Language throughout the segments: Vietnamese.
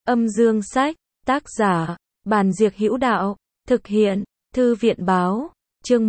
Âm dương sách, tác giả, Bàn Diệc Hữu Đạo, thực hiện, Thư viện báo, chương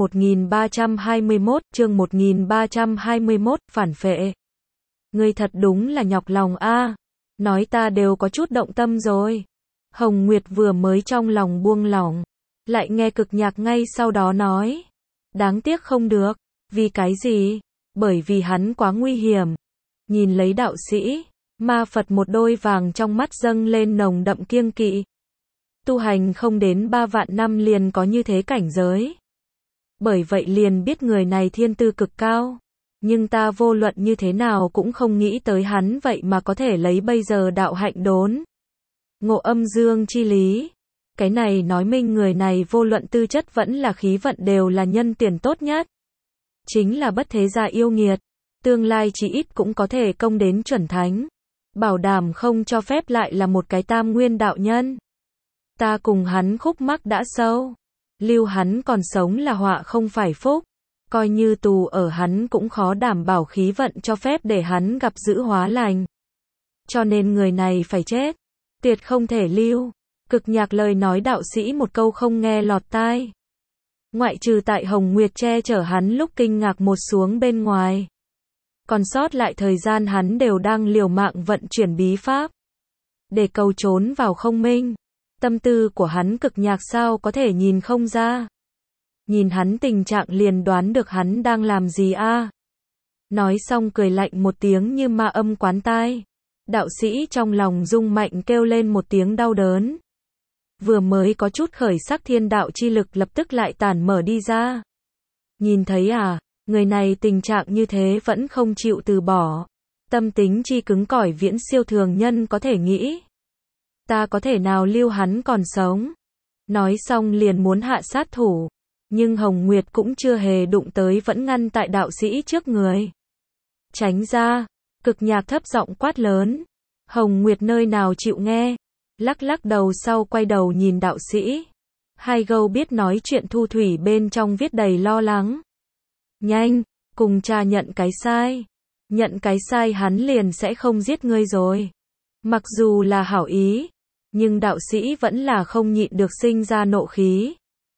1321, phản phệ. Ngươi thật đúng là nhọc lòng a, nói ta đều có chút động tâm rồi. Hồng Nguyệt vừa mới trong lòng buông lỏng, lại nghe Cực Nhạc ngay sau đó nói, đáng tiếc không được, vì cái gì? Bởi vì hắn quá nguy hiểm. Nhìn lấy đạo sĩ, ma Phật một đôi vàng trong mắt dâng lên nồng đậm kiêng kỵ. Tu hành không đến 3 vạn năm liền có như thế cảnh giới. Bởi vậy liền biết người này thiên tư cực cao. Nhưng ta vô luận như thế nào cũng không nghĩ tới hắn vậy mà có thể lấy bây giờ đạo hạnh đốn. Ngộ âm dương chi lý. Cái này nói minh người này vô luận tư chất vẫn là khí vận đều là nhân tuyển tốt nhất. Chính là bất thế gia yêu nghiệt. Tương lai chỉ ít cũng có thể công đến chuẩn thánh. Bảo đảm không cho phép lại là một cái tam nguyên đạo nhân. Ta cùng hắn khúc mắc đã sâu. Lưu hắn còn sống là họa không phải phúc. Coi như tù ở hắn cũng khó đảm bảo khí vận cho phép để hắn gặp dữ hóa lành. Cho nên người này phải chết. Tuyệt không thể lưu. Cực Nhạc lời nói đạo sĩ một câu không nghe lọt tai. Ngoại trừ tại Hồng Nguyệt che chở hắn lúc kinh ngạc một xuống bên ngoài. Còn sót lại thời gian hắn đều đang liều mạng vận chuyển bí pháp. Để cầu trốn vào không minh. Tâm tư của hắn Cực Nhạc sao có thể nhìn không ra. Nhìn hắn tình trạng liền đoán được hắn đang làm gì a. Nói xong cười lạnh một tiếng như ma âm quán tai. Đạo sĩ trong lòng rung mạnh kêu lên một tiếng đau đớn. Vừa mới có chút khởi sắc thiên đạo chi lực lập tức lại tản mở đi ra. Nhìn thấy à, người này tình trạng như thế vẫn không chịu từ bỏ. Tâm tính chi cứng cỏi viễn siêu thường nhân có thể nghĩ. Ta có thể nào lưu hắn còn sống. Nói xong liền muốn hạ sát thủ. Nhưng Hồng Nguyệt cũng chưa hề đụng tới vẫn ngăn tại đạo sĩ trước người. Tránh ra, Cực Nhạc thấp giọng quát lớn. Hồng Nguyệt nơi nào chịu nghe. Lắc lắc đầu sau quay đầu nhìn đạo sĩ. Hai gâu biết nói chuyện thu thủy bên trong viết đầy lo lắng. Nhanh, cùng cha nhận cái sai. Nhận cái sai hắn liền sẽ không giết ngươi rồi. Mặc dù là hảo ý, nhưng đạo sĩ vẫn là không nhịn được sinh ra nộ khí.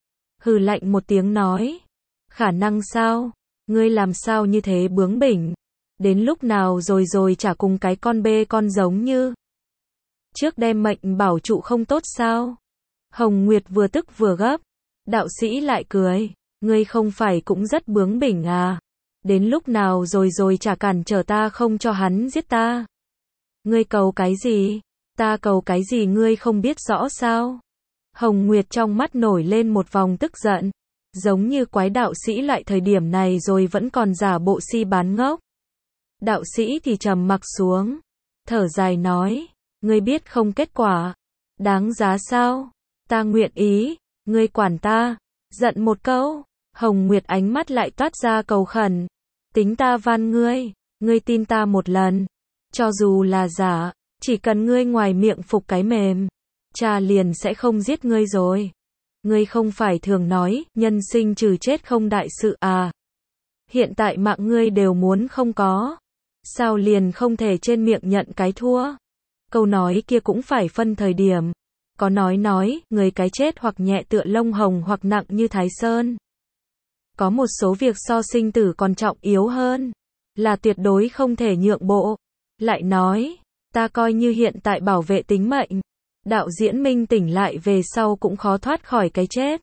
Hừ lạnh một tiếng nói. Khả năng sao? Ngươi làm sao như thế bướng bỉnh? Đến lúc nào rồi chả cùng cái con bê con giống như. Trước đem mệnh bảo trụ không tốt sao? Hồng Nguyệt vừa tức vừa gấp. Đạo sĩ lại cười. Ngươi không phải cũng rất bướng bỉnh à? Đến lúc nào rồi chả cản trở ta không cho hắn giết ta. Ngươi cầu cái gì? Ta cầu cái gì ngươi không biết rõ sao? Hồng Nguyệt trong mắt nổi lên một vòng tức giận. Giống như quái đạo sĩ loại thời điểm này rồi vẫn còn giả bộ si bán ngốc. Đạo sĩ thì trầm mặc xuống. Thở dài nói. Ngươi biết không kết quả. Đáng giá sao? Ta nguyện ý. Ngươi quản ta. Giận một câu. Hồng Nguyệt ánh mắt lại toát ra cầu khẩn. Tính ta van ngươi. Ngươi tin ta một lần. Cho dù là giả. Chỉ cần ngươi ngoài miệng phục cái mềm. Cha liền sẽ không giết ngươi rồi. Ngươi không phải thường nói, nhân sinh trừ chết không đại sự à. Hiện tại mạng ngươi đều muốn không có. Sao liền không thể trên miệng nhận cái thua. Câu nói kia cũng phải phân thời điểm. Có nói, người cái chết hoặc nhẹ tựa lông hồng hoặc nặng như Thái Sơn. Có một số việc so sinh tử còn trọng yếu hơn. Là tuyệt đối không thể nhượng bộ. Lại nói, ta coi như hiện tại bảo vệ tính mệnh. Đạo diễn minh tỉnh lại về sau cũng khó thoát khỏi cái chết.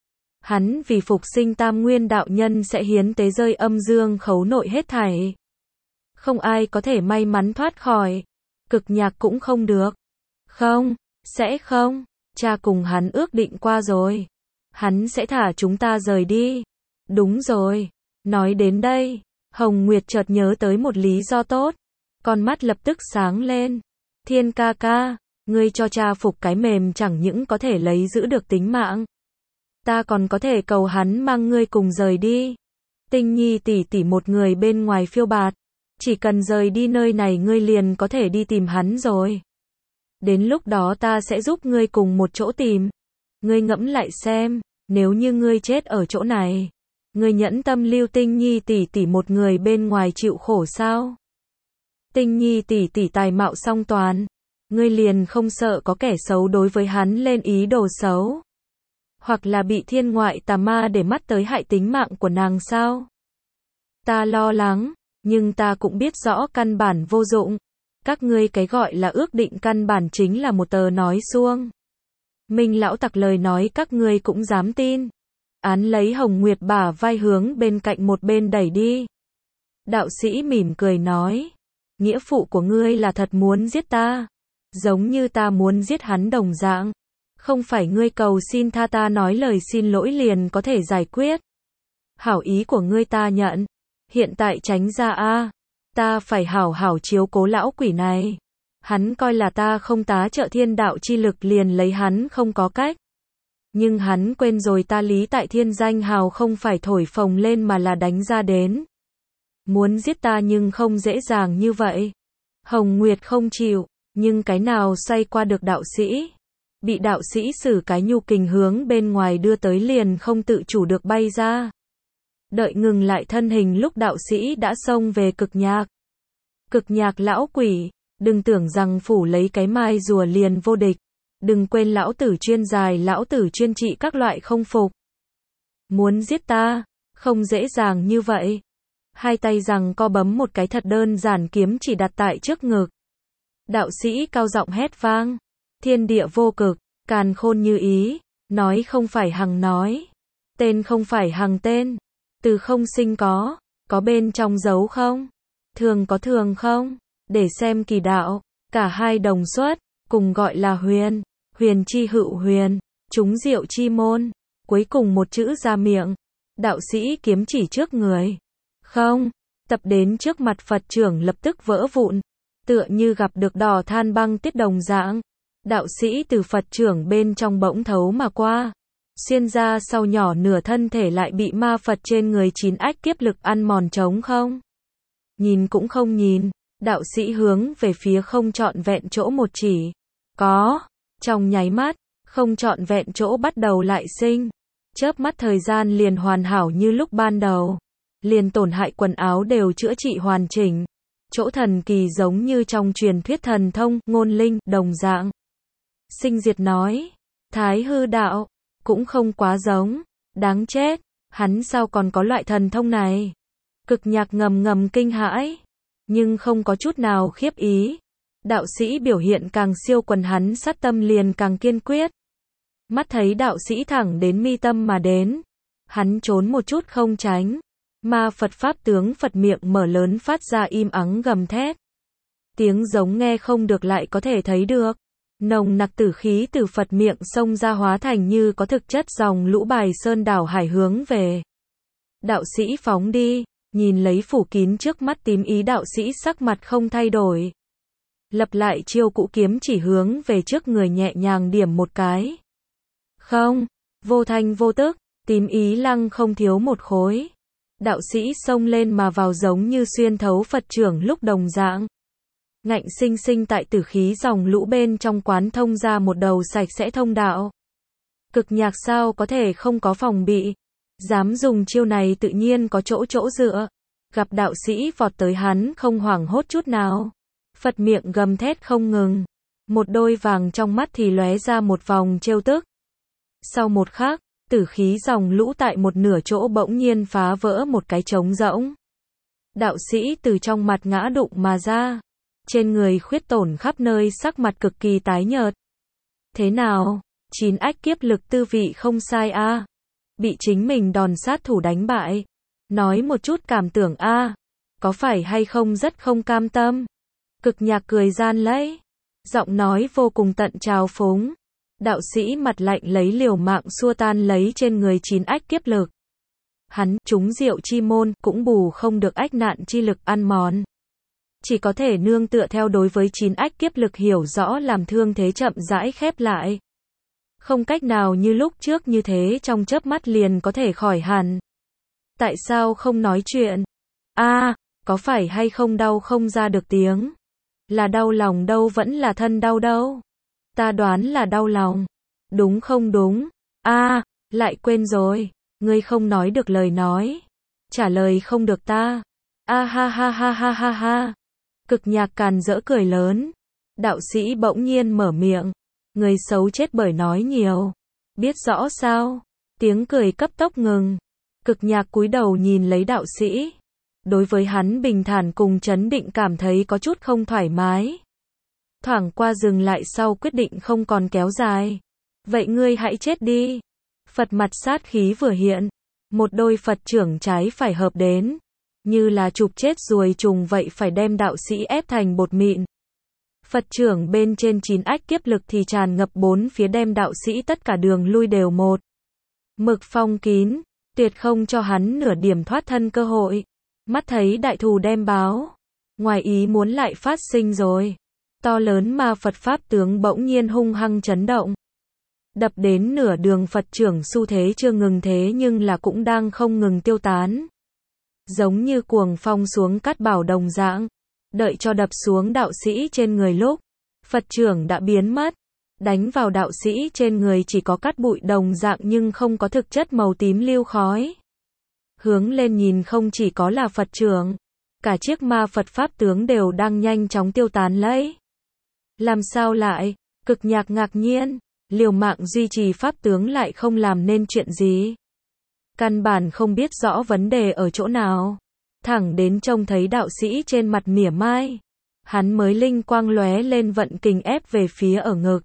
Hắn vì phục sinh tam nguyên đạo nhân sẽ hiến tế rơi âm dương khấu nội hết thảy. Không ai có thể may mắn thoát khỏi. Cực Nhạc cũng không được. Không, sẽ không. Cha cùng hắn ước định qua rồi. Hắn sẽ thả chúng ta rời đi. Đúng rồi. Nói đến đây, Hồng Nguyệt chợt nhớ tới một lý do tốt. Con mắt lập tức sáng lên. Thiên ca ca. Ngươi cho cha phục cái mềm chẳng những có thể lấy giữ được tính mạng. Ta còn có thể cầu hắn mang ngươi cùng rời đi. Tinh Nhi tỷ một người bên ngoài phiêu bạt. Chỉ cần rời đi nơi này ngươi liền có thể đi tìm hắn rồi. Đến lúc đó ta sẽ giúp ngươi cùng một chỗ tìm. Ngươi ngẫm lại xem, nếu như ngươi chết ở chỗ này. Ngươi nhẫn tâm lưu Tinh Nhi tỷ một người bên ngoài chịu khổ sao? Tinh Nhi tỷ tài mạo song toàn. ngươi liền không sợ có kẻ xấu đối với hắn lên ý đồ xấu? Hoặc là bị thiên ngoại tà ma để mắt tới hại tính mạng của nàng sao? Ta lo lắng, nhưng ta cũng biết rõ căn bản vô dụng. Các ngươi cái gọi là ước định căn bản chính là một tờ nói suông. Minh lão tặc lời nói các ngươi cũng dám tin. Án lấy Hồng Nguyệt bả vai hướng bên cạnh một bên đẩy đi. Đạo sĩ mỉm cười nói, nghĩa phụ của ngươi là thật muốn giết ta, giống như ta muốn giết hắn đồng dạng. Không phải ngươi cầu xin tha ta nói lời xin lỗi liền có thể giải quyết. Hảo ý của ngươi ta nhận, hiện tại tránh ra a, ta phải hảo hảo chiếu cố lão quỷ này. Hắn coi là ta không tá trợ thiên đạo chi lực liền lấy hắn không có cách. Nhưng hắn quên rồi ta Lý Tại Thiên danh hào không phải thổi phồng lên mà là đánh ra đến. Muốn giết ta nhưng không dễ dàng như vậy. Hồng Nguyệt không chịu, nhưng cái nào xoay qua được đạo sĩ. Bị đạo sĩ sử cái nhu kình hướng bên ngoài đưa tới liền không tự chủ được bay ra. Đợi ngừng lại thân hình lúc đạo sĩ đã xông về Cực Nhạc. Cực Nhạc lão quỷ, đừng tưởng rằng phủ lấy cái mai rùa liền vô địch. Đừng quên lão tử chuyên giải, lão tử chuyên trị các loại không phục. Muốn giết ta, không dễ dàng như vậy. Hai tay giằng co bấm một cái thật đơn giản kiếm chỉ đặt tại trước ngực. Đạo sĩ cao giọng hét vang. Thiên địa vô cực, càn khôn như ý, nói không phải hằng nói. Tên không phải hằng tên. Từ không sinh có bên trong dấu không? Thường có thường không? Để xem kỳ đạo, cả hai đồng xuất, cùng gọi là huyền. Huyền chi hữu huyền, chúng diệu chi môn, cuối cùng một chữ ra miệng. Đạo sĩ kiếm chỉ trước người. Không, tập đến trước mặt Phật trưởng lập tức vỡ vụn, tựa như gặp được đỏ than băng tiết đồng dạng. Đạo sĩ từ Phật trưởng bên trong bỗng thấu mà qua, xuyên ra sau nhỏ nửa thân thể lại bị ma Phật trên người 9 ách kiếp lực ăn mòn trống không. Nhìn cũng không nhìn, đạo sĩ hướng về phía không trọn vẹn chỗ một chỉ. Có. Trong nháy mắt, không trọn vẹn chỗ bắt đầu lại sinh. Chớp mắt thời gian liền hoàn hảo như lúc ban đầu. Liền tổn hại quần áo đều chữa trị hoàn chỉnh. Chỗ thần kỳ giống như trong truyền thuyết thần thông, ngôn linh, đồng dạng. Sinh Diệt nói, Thái hư đạo, cũng không quá giống. Đáng chết, hắn sao còn có loại thần thông này? Cực Nhạc ngầm ngầm kinh hãi, nhưng không có chút nào khiếp ý. Đạo sĩ biểu hiện càng siêu quần hắn sát tâm liền càng kiên quyết. Mắt thấy đạo sĩ thẳng đến mi tâm mà đến. Hắn trốn một chút không tránh. Ma Phật Pháp tướng Phật miệng mở lớn phát ra im ắng gầm thét. Tiếng giống nghe không được lại có thể thấy được. Nồng nặc tử khí từ Phật miệng xông ra hóa thành như có thực chất dòng lũ bài sơn đảo hải hướng về. Đạo sĩ phóng đi, nhìn lấy phủ kín trước mắt tím ý đạo sĩ sắc mặt không thay đổi. Lập lại chiêu cũ kiếm chỉ hướng về trước người nhẹ nhàng điểm một cái. Không, vô thanh vô tức, tím ý lăng không thiếu một khối. Đạo sĩ xông lên mà vào giống như xuyên thấu Phật trưởng lúc đồng dạng. Ngạnh sinh sinh tại tử khí dòng lũ bên trong quán thông ra một đầu sạch sẽ thông đạo. Cực Nhạc sao có thể không có phòng bị. Dám dùng chiêu này tự nhiên có chỗ dựa. Gặp đạo sĩ vọt tới hắn không hoảng hốt chút nào. Phật miệng gầm thét không ngừng. Một đôi vàng trong mắt thì lóe ra một vòng trêu tức. Sau một khắc, tử khí dòng lũ tại một nửa chỗ bỗng nhiên phá vỡ một cái trống rỗng. Đạo sĩ từ trong mặt ngã đụng mà ra. Trên người khuyết tổn khắp nơi sắc mặt cực kỳ tái nhợt. Thế nào? 9 ách kiếp lực tư vị không sai a. Bị chính mình đòn sát thủ đánh bại. Nói một chút cảm tưởng a. Có phải hay không rất không cam tâm? Cực Nhạc cười gian lấy. Giọng nói vô cùng tận trào phúng. Đạo sĩ mặt lạnh lấy liều mạng xua tan lấy trên người 9 ách kiếp lực. Hắn, chúng diệu chi môn, cũng bù không được ách nạn chi lực ăn mòn. Chỉ có thể nương tựa theo đối với 9 ách kiếp lực hiểu rõ làm thương thế chậm rãi khép lại. Không cách nào như lúc trước như thế trong chớp mắt liền có thể khỏi hẳn. Tại sao không nói chuyện? Có phải hay không đau không ra được tiếng? Là đau lòng đâu vẫn là thân đau đâu? Ta đoán là đau lòng. Đúng không đúng? Lại quên rồi. Ngươi không nói được lời nói. Trả lời không được ta. Ha ha ha ha ha ha. Cực Nhạc càn rỡ cười lớn. Đạo sĩ bỗng nhiên mở miệng. Người xấu chết bởi nói nhiều. Biết rõ sao? Tiếng cười cấp tốc ngừng. Cực Nhạc cúi đầu nhìn lấy đạo sĩ. Đối với hắn bình thản cùng trấn định cảm thấy có chút không thoải mái. Thoảng qua dừng lại sau quyết định không còn kéo dài. Vậy ngươi hãy chết đi. Phật mặt sát khí vừa hiện. Một đôi Phật trưởng trái phải hợp đến. Như là chụp chết ruồi trùng vậy phải đem đạo sĩ ép thành bột mịn. Phật trưởng bên trên 9 ách kiếp lực thì tràn ngập bốn phía đem đạo sĩ tất cả đường lui đều một mực phong kín, tuyệt không cho hắn nửa điểm thoát thân cơ hội. Mắt thấy đại thù đem báo, ngoài ý muốn lại phát sinh rồi. To lớn ma Phật pháp tướng bỗng nhiên hung hăng chấn động. Đập đến nửa đường Phật trưởng xu thế chưa ngừng thế nhưng là cũng đang không ngừng tiêu tán. Giống như cuồng phong xuống cát bảo đồng dạng. Đợi cho đập xuống đạo sĩ trên người lúc, Phật trưởng đã biến mất. Đánh vào đạo sĩ trên người chỉ có cát bụi đồng dạng nhưng không có thực chất màu tím lưu khói. Hướng lên nhìn không chỉ có là Phật trưởng, cả chiếc ma Phật pháp tướng đều đang nhanh chóng tiêu tán lấy. Làm sao lại? Cực Nhạc ngạc nhiên, liều mạng duy trì pháp tướng lại không làm nên chuyện gì. Căn bản không biết rõ vấn đề ở chỗ nào. Thẳng đến trông thấy đạo sĩ trên mặt mỉa mai, hắn mới linh quang lóe lên vận kình ép về phía ở ngực.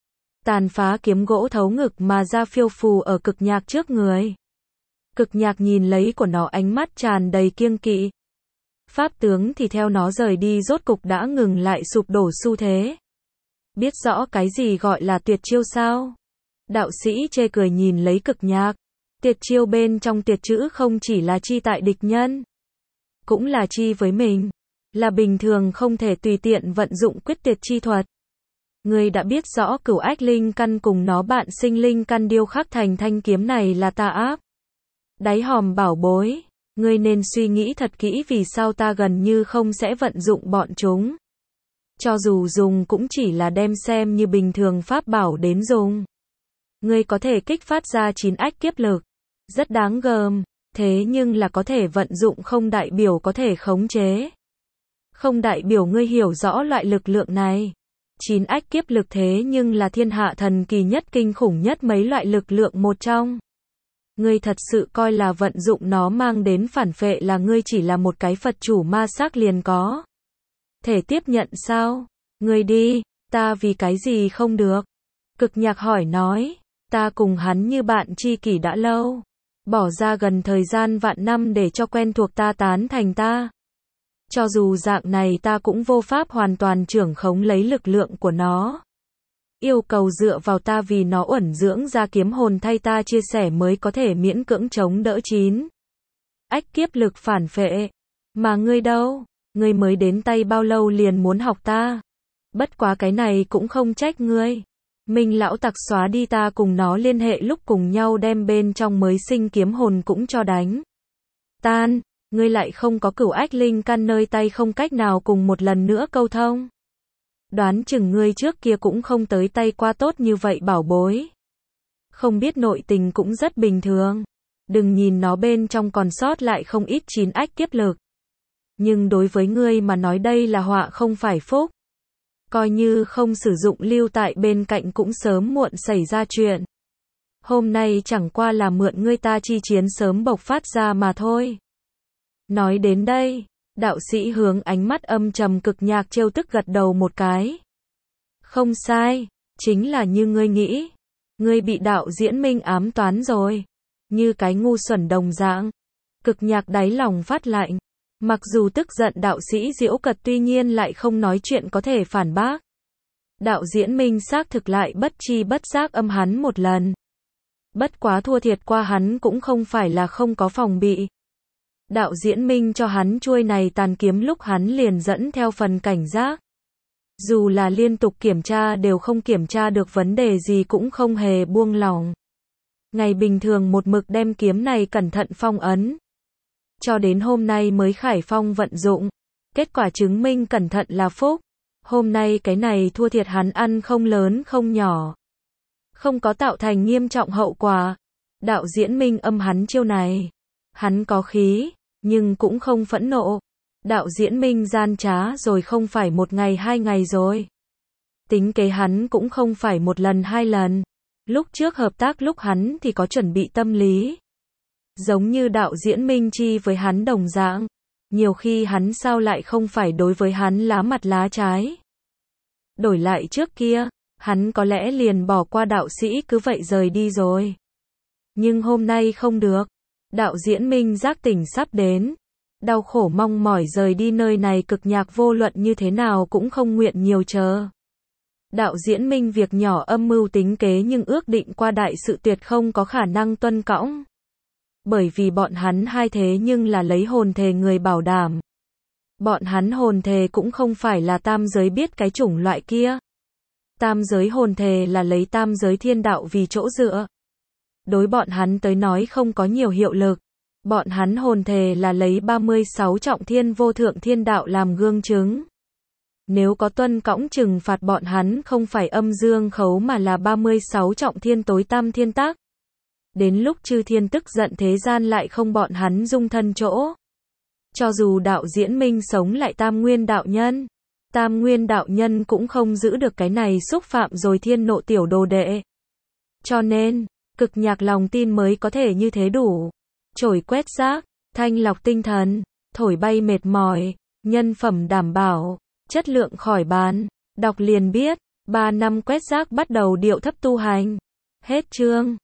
Tàn phá kiếm gỗ thấu ngực mà ra phiêu phù ở Cực Nhạc trước người. Cực Nhạc nhìn lấy của nó ánh mắt tràn đầy kiêng kỵ. Pháp tướng thì theo nó rời đi rốt cục đã ngừng lại sụp đổ xu thế. Biết rõ cái gì gọi là tuyệt chiêu sao? Đạo sĩ chê cười nhìn lấy Cực Nhạc. Tuyệt chiêu bên trong tuyệt chữ không chỉ là chi tại địch nhân, cũng là chi với mình. Là bình thường không thể tùy tiện vận dụng quyết tuyệt chi thuật. Ngươi đã biết rõ cửu ách linh căn cùng nó bạn sinh linh căn điêu khắc thành thanh kiếm này là ta áp. Đáy hòm bảo bối, ngươi nên suy nghĩ thật kỹ vì sao ta gần như không sẽ vận dụng bọn chúng. Cho dù dùng cũng chỉ là đem xem như bình thường pháp bảo đến dùng. Ngươi có thể kích phát ra 9 ách kiếp lực, rất đáng gờm, thế nhưng là có thể vận dụng không đại biểu có thể khống chế. Không đại biểu ngươi hiểu rõ loại lực lượng này. 9 ách kiếp lực thế nhưng là thiên hạ thần kỳ nhất kinh khủng nhất mấy loại lực lượng một trong. Ngươi thật sự coi là vận dụng nó mang đến phản phệ là ngươi chỉ là một cái Phật chủ ma xác liền có thể tiếp nhận sao? Ngươi đi, ta vì cái gì không được? Cực Nhạc hỏi nói, ta cùng hắn như bạn tri kỷ đã lâu. Bỏ ra gần thời gian vạn năm để cho quen thuộc ta tán thành ta. Cho dù dạng này ta cũng vô pháp hoàn toàn trưởng khống lấy lực lượng của nó. Yêu cầu dựa vào ta vì nó uẩn dưỡng ra kiếm hồn thay ta chia sẻ mới có thể miễn cưỡng chống đỡ 9 ách kiếp lực phản phệ. Mà ngươi đâu? Ngươi mới đến tay bao lâu liền muốn học ta? Bất quá cái này cũng không trách ngươi. Minh lão tặc xóa đi ta cùng nó liên hệ lúc cùng nhau đem bên trong mới sinh kiếm hồn cũng cho đánh tan. Ngươi lại không có cửu ách linh căn nơi tay không cách nào cùng một lần nữa câu thông. Đoán chừng ngươi trước kia cũng không tới tay qua tốt như vậy bảo bối. Không biết nội tình cũng rất bình thường. Đừng nhìn nó bên trong còn sót lại không ít 9 ách kiếp lực. Nhưng đối với ngươi mà nói đây là họa không phải phúc. Coi như không sử dụng lưu tại bên cạnh cũng sớm muộn xảy ra chuyện. Hôm nay chẳng qua là mượn ngươi ta chi chiến sớm bộc phát ra mà thôi. Nói đến đây, đạo sĩ hướng ánh mắt âm trầm Cực Nhạc trêu tức gật đầu một cái. Không sai, chính là như ngươi nghĩ. Ngươi bị đạo diễn Minh ám toán rồi. Như cái ngu xuẩn đồng dạng. Cực Nhạc đáy lòng phát lạnh. Mặc dù tức giận đạo sĩ giễu cợt tuy nhiên lại không nói chuyện có thể phản bác. Đạo diễn Minh xác thực lại bất chi bất giác âm hắn một lần. Bất quá thua thiệt qua hắn cũng không phải là không có phòng bị. Đạo diễn Minh cho hắn chuôi này tàn kiếm lúc hắn liền dẫn theo phần cảnh giác. Dù là liên tục kiểm tra đều không kiểm tra được vấn đề gì cũng không hề buông lỏng. Ngày bình thường một mực đem kiếm này cẩn thận phong ấn. Cho đến hôm nay mới khải phong vận dụng. Kết quả chứng minh cẩn thận là phúc. Hôm nay cái này thua thiệt hắn ăn không lớn không nhỏ. Không có tạo thành nghiêm trọng hậu quả. Đạo diễn Minh âm hắn chiêu này. Hắn có khí, nhưng cũng không phẫn nộ. Đạo diễn Minh gian trá rồi không phải một ngày hai ngày rồi. Tính kế hắn cũng không phải một lần hai lần. Lúc trước hợp tác lúc hắn thì có chuẩn bị tâm lý. Giống như đạo diễn Minh Chi với hắn đồng dạng. Nhiều khi hắn sao lại không phải đối với hắn lá mặt lá trái. Đổi lại trước kia, hắn có lẽ liền bỏ qua đạo sĩ cứ vậy rời đi rồi. Nhưng hôm nay không được. Đạo diễn Minh giác tỉnh sắp đến. Đau khổ mong mỏi rời đi nơi này cực nhạc vô luận như thế nào cũng không nguyện nhiều chờ. Đạo diễn Minh việc nhỏ âm mưu tính kế nhưng ước định qua đại sự tuyệt không có khả năng tuân cõng. Bởi vì bọn hắn hai thế nhưng là lấy hồn thề người bảo đảm. Bọn hắn hồn thề cũng không phải là tam giới biết cái chủng loại kia. Tam giới hồn thề là lấy tam giới thiên đạo vì chỗ dựa. Đối bọn hắn tới nói không có nhiều hiệu lực. Bọn hắn hồn thề là lấy 36 trọng thiên vô thượng thiên đạo làm gương chứng. Nếu có tuân cõng trừng phạt bọn hắn không phải âm dương khấu mà là 36 trọng thiên tối tam thiên tác. Đến lúc chư thiên tức giận thế gian lại không bọn hắn dung thân chỗ. Cho dù đạo diễn Minh sống lại tam nguyên đạo nhân. Tam nguyên đạo nhân cũng không giữ được cái này xúc phạm rồi thiên nộ tiểu đồ đệ. Cho nên, cực nhạc lòng tin mới có thể như thế đủ. Trổi quét rác, thanh lọc tinh thần, thổi bay mệt mỏi, nhân phẩm đảm bảo, chất lượng khỏi bàn. Đọc liền biết, 3 năm quét rác bắt đầu điệu thấp tu hành. Hết chương.